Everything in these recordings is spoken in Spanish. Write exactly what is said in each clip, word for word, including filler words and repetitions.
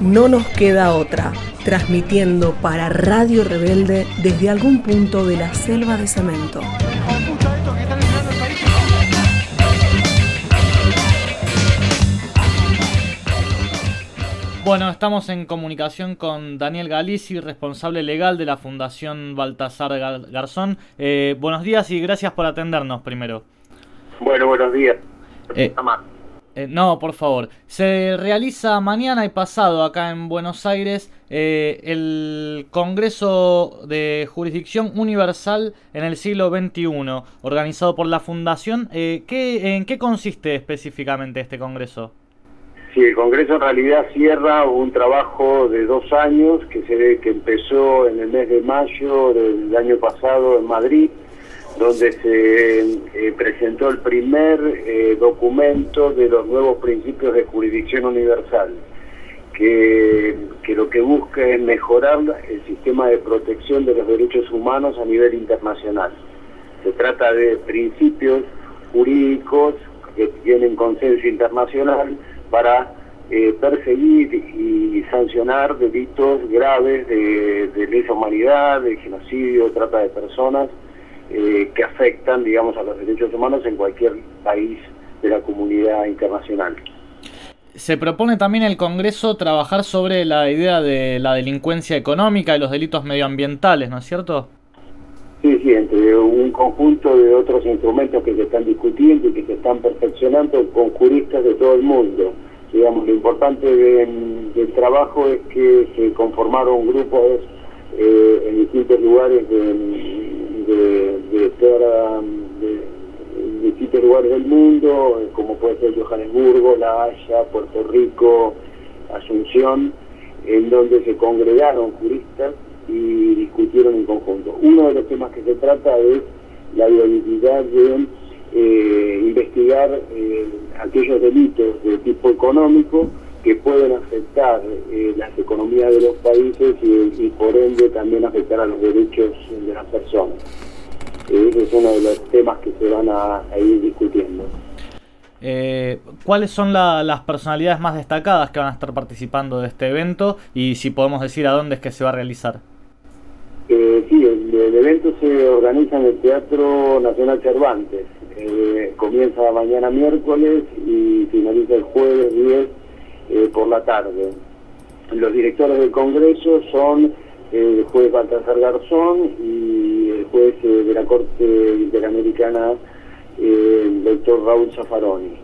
No nos queda otra, transmitiendo para Radio Rebelde desde algún punto de la selva de cemento. Bueno, estamos en comunicación con Daniel Galizzi, responsable legal de la Fundación Baltasar Garzón. Eh, buenos días y gracias por atendernos primero. Bueno, buenos días. Eh, eh, no, por favor. Se realiza mañana y pasado acá en Buenos Aires eh, el Congreso de Jurisdicción Universal en el siglo veintiuno, organizado por la Fundación. Eh, ¿qué, ¿En qué consiste específicamente este Congreso? Sí, el Congreso en realidad cierra un trabajo de dos años que se ve que empezó en el mes de mayo del año pasado en Madrid, donde se eh, presentó el primer eh, documento de los nuevos principios de jurisdicción universal, que, que lo que busca es mejorar el sistema de protección de los derechos humanos a nivel internacional. Se trata de principios jurídicos que tienen consenso internacional para eh, perseguir y sancionar delitos graves de, de lesa humanidad, de genocidio, trata de personas, eh, que afectan, digamos, a los derechos humanos en cualquier país de la comunidad internacional. Se propone también el Congreso trabajar sobre la idea de la delincuencia económica y los delitos medioambientales, ¿no es cierto? Sí, sí, entre un conjunto de otros instrumentos que se están discutiendo y que se están perfeccionando con juristas de todo el mundo. Digamos, lo importante de, del trabajo es que se conformaron grupos eh, en distintos lugares de, de, de, toda, de, de distintos lugares del mundo, como puede ser Johannesburgo, La Haya, Puerto Rico, Asunción, en donde se congregaron juristas y discutieron en conjunto. Uno de los temas que se trata es la viabilidad de eh, investigar eh, aquellos delitos de tipo económico que pueden afectar eh, las economías de los países y, y por ende también afectar a los derechos de las personas. Eh, ese es uno de los temas que se van a, a ir discutiendo. Eh, ¿Cuáles son la, las personalidades más destacadas que van a estar participando de este evento y si podemos decir a dónde es que se va a realizar? Eh, sí, el, el evento se organiza en el Teatro Nacional Cervantes. Eh, comienza mañana miércoles y finaliza el jueves diez eh, por la tarde. Los directores del Congreso son eh, el juez Baltasar Garzón y el juez eh, de la Corte Interamericana, eh, el doctor Raúl Zaffaroni.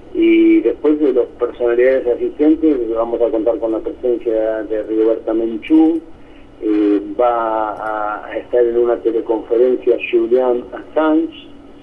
Y después de las personalidades asistentes vamos a contar con la presencia de Rigoberta Menchú. Eh, va a estar en una teleconferencia Julian Assange.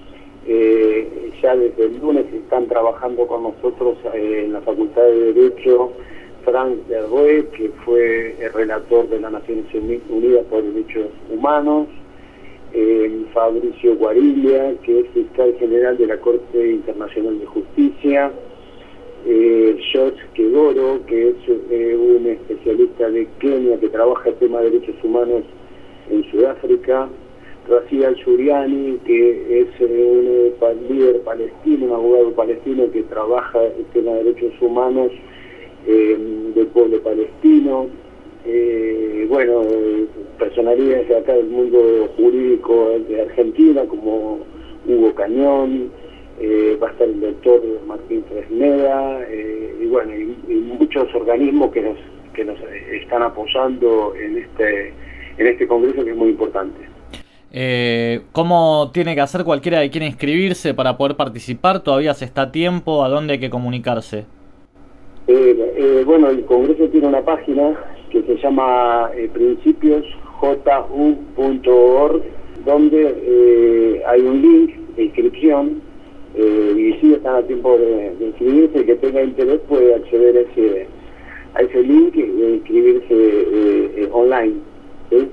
Eh, ya desde el lunes están trabajando con nosotros eh, en la Facultad de Derecho Frank Derroé, que fue el relator de las Naciones Unidas por Derechos Humanos, eh, Fabricio Guariglia, que es fiscal general de la Corte Internacional de Justicia, Eh, George Kegoro, que es eh, un especialista de Kenia que trabaja el tema de derechos humanos en Sudáfrica, Raziel Al-Shuriani, que es eh, un eh, líder palestino, un abogado palestino que trabaja el tema de derechos humanos eh, del pueblo palestino. Eh, bueno, eh, personalidades de acá del mundo jurídico de Argentina, como Hugo Cañón. Eh, va a estar el doctor Martín Fresneda, eh, y bueno, y, y muchos organismos que nos que nos están apoyando en este en este congreso, que es muy importante. Eh, ¿Cómo tiene que hacer cualquiera que quiera inscribirse para poder participar? ¿Todavía se está a tiempo? ¿A dónde hay que comunicarse? Eh, eh, bueno, el congreso tiene una página que se llama eh, principios j u punto org, donde eh, hay un link de inscripción. Eh, y si están a tiempo de, de inscribirse, el que tenga interés puede acceder a ese, a ese link y inscribirse eh, eh, online. ¿Sí?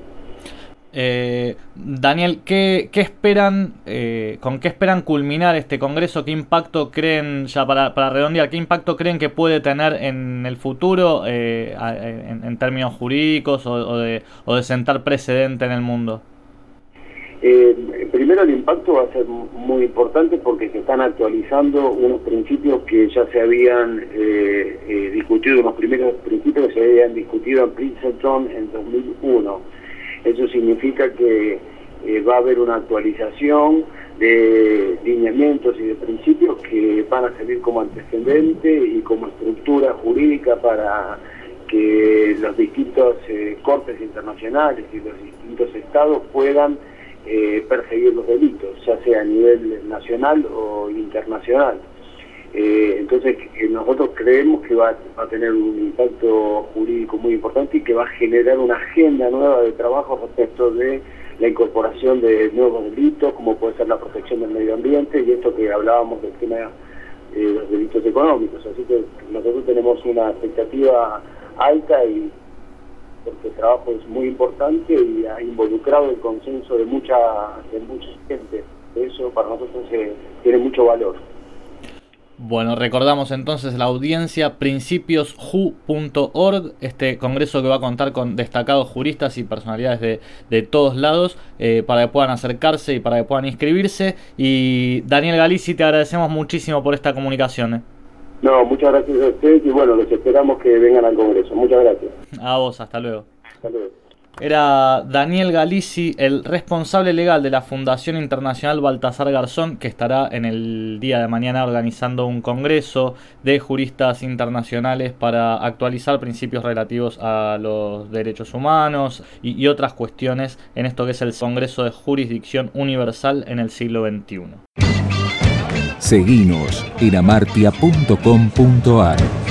Eh, Daniel, ¿qué, qué esperan, eh, con qué esperan culminar este congreso? ¿Qué impacto creen, ya para, para redondear, qué impacto creen que puede tener en el futuro eh, en, en términos jurídicos o, o, de, o de sentar precedente en el mundo? Eh, primero, el impacto va a ser muy importante porque se están actualizando unos principios que ya se habían eh, eh, discutido, unos primeros principios que se habían discutido en Princeton en dos mil uno. Eso significa que eh, va a haber una actualización de lineamientos y de principios que van a servir como antecedente y como estructura jurídica para que los distintos eh, cortes internacionales y los distintos estados puedan eh, perseguir los delitos, ya sea a nivel nacional o internacional. Eh, entonces eh, nosotros creemos que va, va a tener un impacto jurídico muy importante y que va a generar una agenda nueva de trabajo respecto de la incorporación de nuevos delitos, como puede ser la protección del medio ambiente y esto que hablábamos del tema de eh, los delitos económicos. Así que nosotros tenemos una expectativa alta y porque el trabajo es muy importante y ha involucrado el consenso de mucha de mucha gente. Eso para nosotros eh, tiene mucho valor. Bueno, recordamos entonces la audiencia principios ju punto org, este congreso que va a contar con destacados juristas y personalidades de, de todos lados eh, para que puedan acercarse y para que puedan inscribirse. Y Daniel Galizzi, te agradecemos muchísimo por esta comunicación. ¿eh? No, muchas gracias a ustedes y bueno, los esperamos que vengan al congreso. Muchas gracias. A vos, hasta luego. Hasta luego. Era Daniel Galizzi, el responsable legal de la Fundación Internacional Baltasar Garzón, que estará en el día de mañana organizando un congreso de juristas internacionales para actualizar principios relativos a los derechos humanos y, y otras cuestiones en esto que es el Congreso de Jurisdicción Universal en el siglo veintiuno. Seguinos en amartia punto com punto ar.